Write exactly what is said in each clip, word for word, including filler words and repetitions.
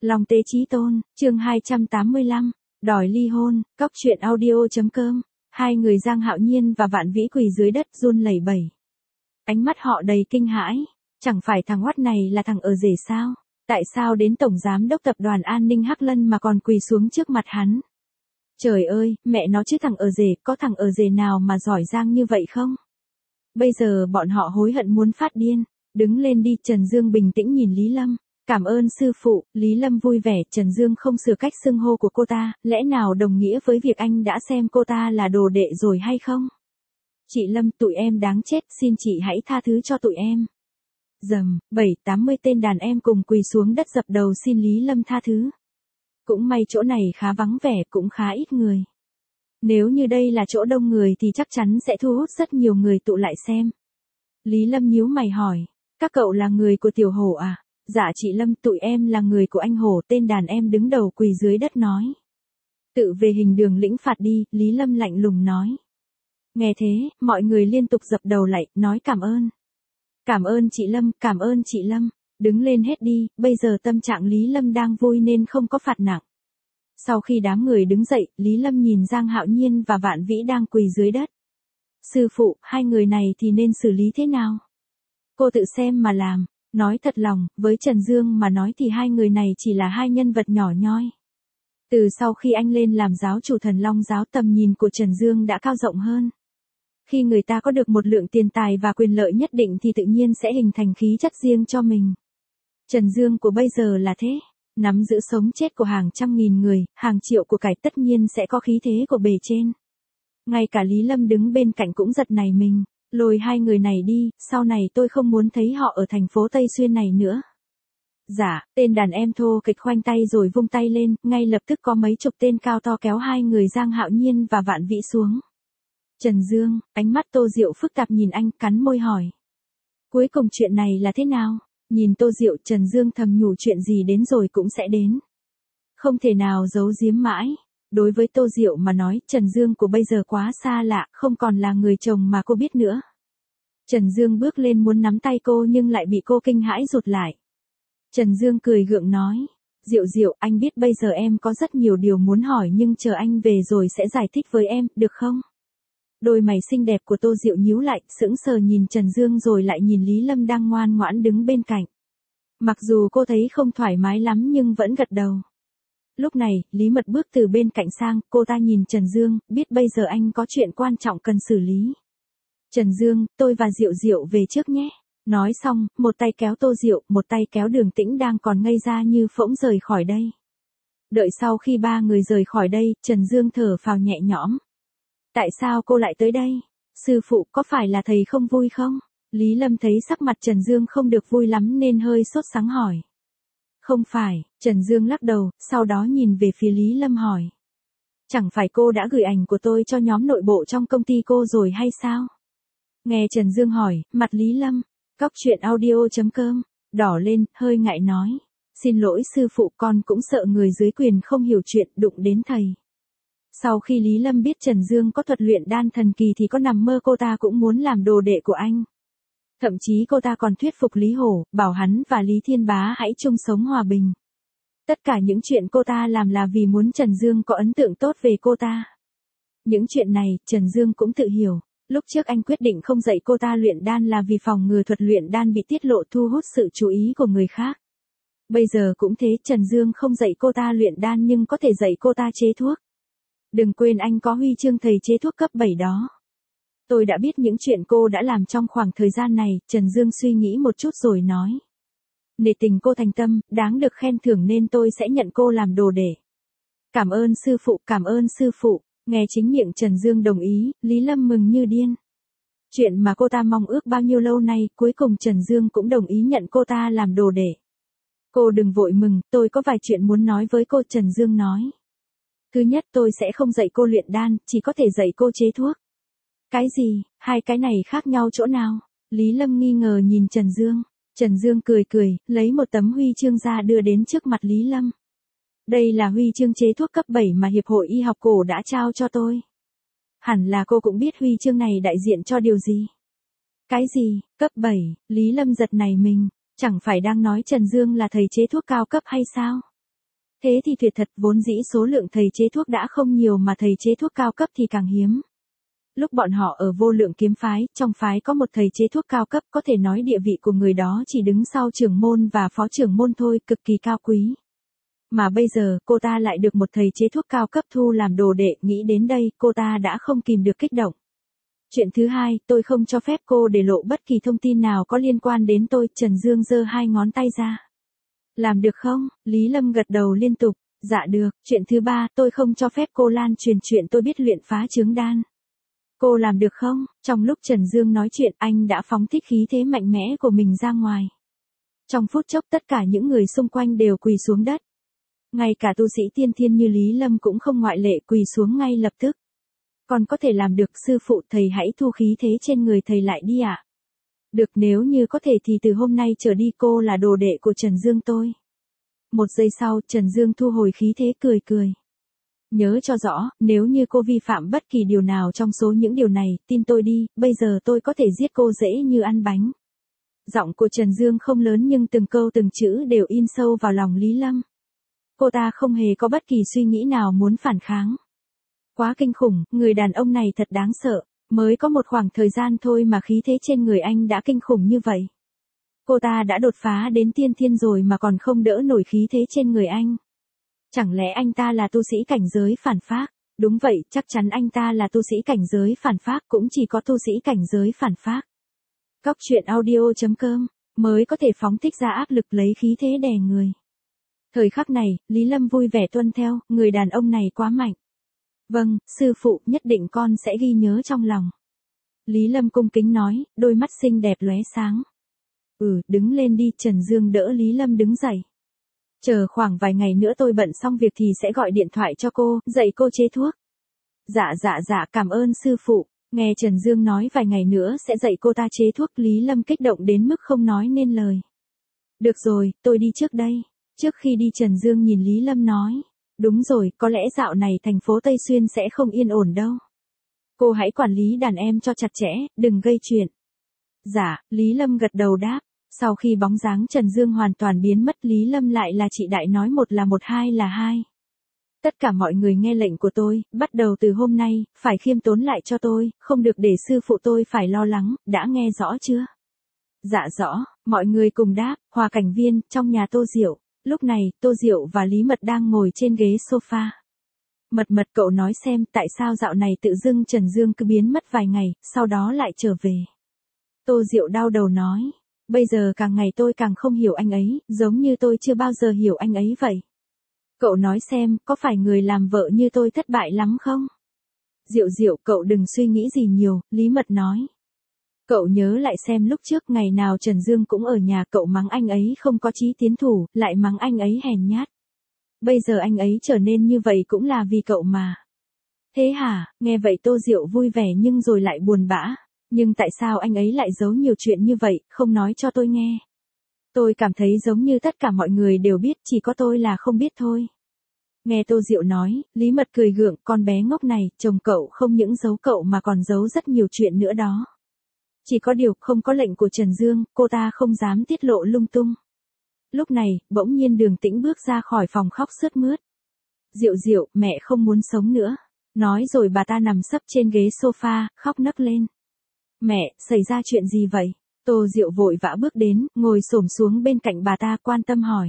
Long Tế Chí Tôn, chương hai trăm tám mươi lăm, đòi ly hôn, cóc truyện audio.com. Hai người Giang Hạo Nhiên và Vạn Vĩ quỳ dưới đất run lẩy bẩy. Ánh mắt họ đầy kinh hãi, chẳng phải thằng oắt này là thằng ở rể sao? Tại sao đến tổng giám đốc tập đoàn An ninh Hắc Lân mà còn quỳ xuống trước mặt hắn? Trời ơi, mẹ nó chứ thằng ở rể, có thằng ở rể nào mà giỏi giang như vậy không? Bây giờ bọn họ hối hận muốn phát điên. Đứng lên đi, Trần Dương bình tĩnh nhìn Lý Lâm. Cảm ơn sư phụ. Lý Lâm vui vẻ, Trần Dương không sửa cách xưng hô của cô ta, lẽ nào đồng nghĩa với việc anh đã xem cô ta là đồ đệ rồi hay không? Chị Lâm, tụi em đáng chết, xin chị hãy tha thứ cho tụi em. Dầm, bảy, tám mươi tên đàn em cùng quỳ xuống đất dập đầu xin Lý Lâm tha thứ. Cũng may chỗ này khá vắng vẻ, cũng khá ít người. Nếu như đây là chỗ đông người thì chắc chắn sẽ thu hút rất nhiều người tụ lại xem. Lý Lâm nhíu mày hỏi, các cậu là người của Tiểu Hổ à? Dạ chị Lâm, tụi em là người của anh Hổ. Tên đàn em đứng đầu quỳ dưới đất nói. Tự về hình đường lĩnh phạt đi, Lý Lâm lạnh lùng nói. Nghe thế, mọi người liên tục dập đầu lại, nói cảm ơn. Cảm ơn chị Lâm, cảm ơn chị Lâm. Đứng lên hết đi, bây giờ tâm trạng Lý Lâm đang vui nên không có phạt nặng. Sau khi đám người đứng dậy, Lý Lâm nhìn Giang Hạo Nhiên và Vạn Vĩ đang quỳ dưới đất. Sư phụ, hai người này thì nên xử lý thế nào? Cô tự xem mà làm. Nói thật lòng, với Trần Dương mà nói thì hai người này chỉ là hai nhân vật nhỏ nhoi. Từ sau khi anh lên làm giáo chủ Thần Long giáo, tầm nhìn của Trần Dương đã cao rộng hơn. Khi người ta có được một lượng tiền tài và quyền lợi nhất định thì tự nhiên sẽ hình thành khí chất riêng cho mình. Trần Dương của bây giờ là thế, nắm giữ sống chết của hàng trăm nghìn người, hàng triệu của cải, tất nhiên sẽ có khí thế của bề trên. Ngay cả Lý Lâm đứng bên cạnh cũng giật nảy mình. Lôi hai người này đi, sau này tôi không muốn thấy họ ở thành phố Tây Xuyên này nữa. Dạ, tên đàn em thô kịch khoanh tay rồi vung tay lên, ngay lập tức có mấy chục tên cao to kéo hai người Giang Hạo Nhiên và Vạn Vĩ xuống. Trần Dương, ánh mắt Tô Diệu phức tạp nhìn anh, cắn môi hỏi. Cuối cùng chuyện này là thế nào? Nhìn Tô Diệu, Trần Dương thầm nhủ chuyện gì đến rồi cũng sẽ đến. Không thể nào giấu giếm mãi. Đối với Tô Diệu mà nói, Trần Dương của bây giờ quá xa lạ, không còn là người chồng mà cô biết nữa. Trần Dương bước lên muốn nắm tay cô nhưng lại bị cô kinh hãi rụt lại. Trần Dương cười gượng nói, Diệu Diệu, anh biết bây giờ em có rất nhiều điều muốn hỏi nhưng chờ anh về rồi sẽ giải thích với em, được không? Đôi mày xinh đẹp của Tô Diệu nhíu lại, sững sờ nhìn Trần Dương rồi lại nhìn Lý Lâm đang ngoan ngoãn đứng bên cạnh. Mặc dù cô thấy không thoải mái lắm nhưng vẫn gật đầu. Lúc này, Lý Mật bước từ bên cạnh sang, cô ta nhìn Trần Dương, biết bây giờ anh có chuyện quan trọng cần xử lý. Trần Dương, tôi và Diệu Diệu về trước nhé. Nói xong, một tay kéo Tô Diệu, một tay kéo Đường Tĩnh đang còn ngây ra như phỗng rời khỏi đây. Đợi sau khi ba người rời khỏi đây, Trần Dương thở phào nhẹ nhõm. Tại sao cô lại tới đây? Sư phụ, có phải là thầy không vui không? Lý Lâm thấy sắc mặt Trần Dương không được vui lắm nên hơi sốt sắng hỏi. Không phải, Trần Dương lắc đầu, sau đó nhìn về phía Lý Lâm hỏi. Chẳng phải cô đã gửi ảnh của tôi cho nhóm nội bộ trong công ty cô rồi hay sao? Nghe Trần Dương hỏi, mặt Lý Lâm, cóc truyện audio.com, đỏ lên, hơi ngại nói. Xin lỗi sư phụ, con cũng sợ người dưới quyền không hiểu chuyện đụng đến thầy. Sau khi Lý Lâm biết Trần Dương có thuật luyện đan thần kỳ thì có nằm mơ cô ta cũng muốn làm đồ đệ của anh. Thậm chí cô ta còn thuyết phục Lý Hổ, bảo hắn và Lý Thiên Bá hãy chung sống hòa bình. Tất cả những chuyện cô ta làm là vì muốn Trần Dương có ấn tượng tốt về cô ta. Những chuyện này, Trần Dương cũng tự hiểu. Lúc trước anh quyết định không dạy cô ta luyện đan là vì phòng ngừa thuật luyện đan bị tiết lộ thu hút sự chú ý của người khác. Bây giờ cũng thế, Trần Dương không dạy cô ta luyện đan nhưng có thể dạy cô ta chế thuốc. Đừng quên anh có huy chương thầy chế thuốc cấp bảy đó. Tôi đã biết những chuyện cô đã làm trong khoảng thời gian này, Trần Dương suy nghĩ một chút rồi nói. Nể tình cô thành tâm, đáng được khen thưởng nên tôi sẽ nhận cô làm đồ đệ. Cảm ơn sư phụ, cảm ơn sư phụ. Nghe chính miệng Trần Dương đồng ý, Lý Lâm mừng như điên. Chuyện mà cô ta mong ước bao nhiêu lâu nay, cuối cùng Trần Dương cũng đồng ý nhận cô ta làm đồ đệ. Cô đừng vội mừng, tôi có vài chuyện muốn nói với cô, Trần Dương nói. Thứ nhất, tôi sẽ không dạy cô luyện đan, chỉ có thể dạy cô chế thuốc. Cái gì, hai cái này khác nhau chỗ nào? Lý Lâm nghi ngờ nhìn Trần Dương. Trần Dương cười cười, lấy một tấm huy chương ra đưa đến trước mặt Lý Lâm. Đây là huy chương chế thuốc cấp bảy mà Hiệp hội Y học cổ đã trao cho tôi. Hẳn là cô cũng biết huy chương này đại diện cho điều gì. Cái gì, cấp bảy, Lý Lâm giật nảy mình, chẳng phải đang nói Trần Dương là thầy chế thuốc cao cấp hay sao? Thế thì tuyệt thật, vốn dĩ số lượng thầy chế thuốc đã không nhiều mà thầy chế thuốc cao cấp thì càng hiếm. Lúc bọn họ ở Vô Lượng Kiếm phái, trong phái có một thầy chế thuốc cao cấp, có thể nói địa vị của người đó chỉ đứng sau trưởng môn và phó trưởng môn thôi, cực kỳ cao quý. Mà bây giờ, cô ta lại được một thầy chế thuốc cao cấp thu làm đồ đệ, nghĩ đến đây, cô ta đã không kìm được kích động. Chuyện thứ hai, tôi không cho phép cô để lộ bất kỳ thông tin nào có liên quan đến tôi, Trần Dương giơ hai ngón tay ra. Làm được không? Lý Lâm gật đầu liên tục, dạ được. Chuyện thứ ba, tôi không cho phép cô lan truyền chuyện tôi biết luyện phá trướng đan. Cô làm được không? Trong lúc Trần Dương nói chuyện, anh đã phóng thích khí thế mạnh mẽ của mình ra ngoài. Trong phút chốc tất cả những người xung quanh đều quỳ xuống đất. Ngay cả tu sĩ tiên thiên như Lý Lâm cũng không ngoại lệ, quỳ xuống ngay lập tức. Còn có thể làm được, sư phụ, thầy hãy thu khí thế trên người thầy lại đi ạ. À? Được, nếu như có thể thì từ hôm nay trở đi cô là đồ đệ của Trần Dương tôi. Một giây sau, Trần Dương thu hồi khí thế, cười cười. Nhớ cho rõ, nếu như cô vi phạm bất kỳ điều nào trong số những điều này, tin tôi đi, bây giờ tôi có thể giết cô dễ như ăn bánh. Giọng của Trần Dương không lớn nhưng từng câu từng chữ đều in sâu vào lòng Lý Lâm. Cô ta không hề có bất kỳ suy nghĩ nào muốn phản kháng. Quá kinh khủng, người đàn ông này thật đáng sợ, mới có một khoảng thời gian thôi mà khí thế trên người anh đã kinh khủng như vậy. Cô ta đã đột phá đến tiên thiên rồi mà còn không đỡ nổi khí thế trên người anh. Chẳng lẽ anh ta là tu sĩ cảnh giới phản phác? Đúng vậy, chắc chắn anh ta là tu sĩ cảnh giới phản phác, cũng chỉ có tu sĩ cảnh giới phản phác. Cóc truyện audio chấm com mới có thể phóng thích ra áp lực lấy khí thế đè người. Thời khắc này, Lý Lâm vui vẻ tuân theo, người đàn ông này quá mạnh. Vâng, sư phụ, nhất định con sẽ ghi nhớ trong lòng. Lý Lâm cung kính nói, đôi mắt xinh đẹp lóe sáng. Ừ, đứng lên đi. Trần Dương đỡ Lý Lâm đứng dậy. Chờ khoảng vài ngày nữa tôi bận xong việc thì sẽ gọi điện thoại cho cô, dạy cô chế thuốc. Dạ dạ dạ, cảm ơn sư phụ. Nghe Trần Dương nói vài ngày nữa sẽ dạy cô ta chế thuốc, Lý Lâm kích động đến mức không nói nên lời. Được rồi, tôi đi trước đây. Trước khi đi Trần Dương nhìn Lý Lâm nói. Đúng rồi, có lẽ dạo này thành phố Tây Xuyên sẽ không yên ổn đâu. Cô hãy quản lý đàn em cho chặt chẽ, đừng gây chuyện. Dạ, Lý Lâm gật đầu đáp. Sau khi bóng dáng Trần Dương hoàn toàn biến mất, Lý Lâm lại là chị đại nói một là một, hai là hai. Tất cả mọi người nghe lệnh của tôi, bắt đầu từ hôm nay, phải khiêm tốn lại cho tôi, không được để sư phụ tôi phải lo lắng, đã nghe rõ chưa? Dạ rõ, mọi người cùng đáp. Hòa cảnh viên, trong nhà Tô Diệu. Lúc này, Tô Diệu và Lý Mật đang ngồi trên ghế sofa. Mật Mật, cậu nói xem tại sao dạo này tự dưng Trần Dương cứ biến mất vài ngày, sau đó lại trở về. Tô Diệu đau đầu nói. Bây giờ càng ngày tôi càng không hiểu anh ấy, giống như tôi chưa bao giờ hiểu anh ấy vậy. Cậu nói xem, có phải người làm vợ như tôi thất bại lắm không? Diệu Diệu, cậu đừng suy nghĩ gì nhiều, Lý Mật nói. Cậu nhớ lại xem lúc trước ngày nào Trần Dương cũng ở nhà, cậu mắng anh ấy không có chí tiến thủ, lại mắng anh ấy hèn nhát. Bây giờ anh ấy trở nên như vậy cũng là vì cậu mà. Thế hả? Nghe vậy Tô Diệu vui vẻ nhưng rồi lại buồn bã. Nhưng tại sao anh ấy lại giấu nhiều chuyện như vậy, không nói cho tôi nghe? Tôi cảm thấy giống như tất cả mọi người đều biết, chỉ có tôi là không biết thôi. Nghe Tô Diệu nói, Lý Mật cười gượng, con bé ngốc này, chồng cậu không những giấu cậu mà còn giấu rất nhiều chuyện nữa đó. Chỉ có điều, không có lệnh của Trần Dương, cô ta không dám tiết lộ lung tung. Lúc này, bỗng nhiên Đường Tĩnh bước ra khỏi phòng khóc sướt mướt. Diệu Diệu, mẹ không muốn sống nữa. Nói rồi bà ta nằm sấp trên ghế sofa, khóc nấc lên. Mẹ, xảy ra chuyện gì vậy? Tô Diệu vội vã bước đến, ngồi xổm xuống bên cạnh bà ta, quan tâm hỏi.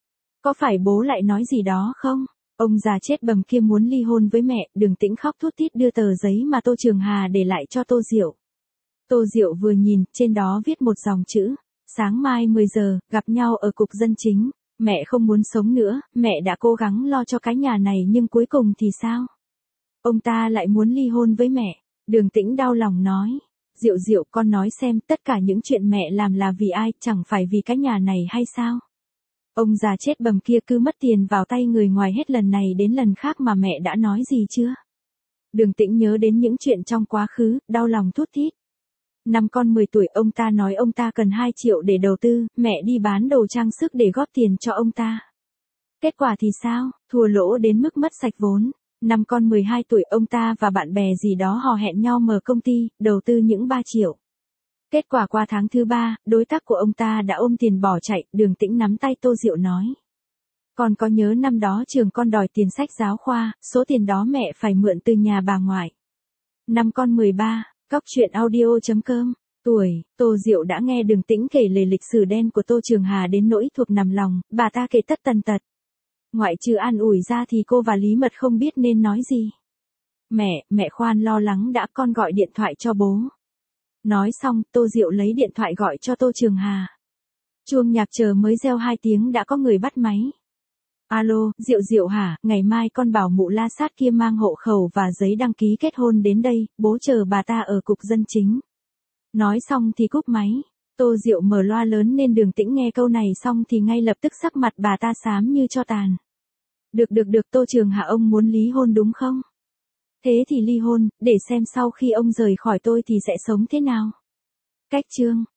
Có phải bố lại nói gì đó không? Ông già chết bầm kia muốn ly hôn với mẹ. Đường Tĩnh khóc thút thít đưa tờ giấy mà Tô Trường Hà để lại cho Tô Diệu. Tô Diệu vừa nhìn, trên đó viết một dòng chữ. Sáng mai mười giờ, gặp nhau ở cục dân chính. Mẹ không muốn sống nữa, mẹ đã cố gắng lo cho cái nhà này nhưng cuối cùng thì sao? Ông ta lại muốn ly hôn với mẹ. Đường Tĩnh đau lòng nói. Diệu Diệu, con nói xem, tất cả những chuyện mẹ làm là vì ai, chẳng phải vì cái nhà này hay sao? Ông già chết bầm kia cứ mất tiền vào tay người ngoài hết lần này đến lần khác mà mẹ đã nói gì chưa? Đường Tĩnh nhớ đến những chuyện trong quá khứ, đau lòng thút thít. Năm con mười tuổi ông ta nói ông ta cần hai triệu để đầu tư, mẹ đi bán đồ trang sức để góp tiền cho ông ta. Kết quả thì sao? Thua lỗ đến mức mất sạch vốn. Năm con mười hai tuổi ông ta và bạn bè gì đó hò hẹn nhau mở công ty, đầu tư những ba triệu. Kết quả qua tháng thứ ba, đối tác của ông ta đã ôm tiền bỏ chạy. Đường Tĩnh nắm tay Tô Diệu nói. Con có nhớ năm đó trường con đòi tiền sách giáo khoa, số tiền đó mẹ phải mượn từ nhà bà ngoại. Năm con mười ba, Cóc truyện audio.com. Tuổi, Tô Diệu đã nghe Đường Tĩnh kể lể lịch sử đen của Tô Trường Hà đến nỗi thuộc nằm lòng, bà ta kể tất tần tật. Ngoại trừ an ủi ra thì cô và Lý Mật không biết nên nói gì. Mẹ, mẹ khoan lo lắng đã, con gọi điện thoại cho bố. Nói xong, Tô Diệu lấy điện thoại gọi cho Tô Trường Hà. Chuông nhạc chờ mới reo hai tiếng đã có người bắt máy. Alo, Diệu Diệu hả, ngày mai con bảo mụ La Sát kia mang hộ khẩu và giấy đăng ký kết hôn đến đây, bố chờ bà ta ở cục dân chính. Nói xong thì cúp máy. Tô Diệu mở loa lớn nên Đường Tĩnh nghe câu này xong thì ngay lập tức sắc mặt bà ta xám như tro tàn. Được được được, Tô Trường Hà ông muốn ly hôn đúng không? Thế thì ly hôn, để xem sau khi ông rời khỏi tôi thì sẽ sống thế nào. Cách chương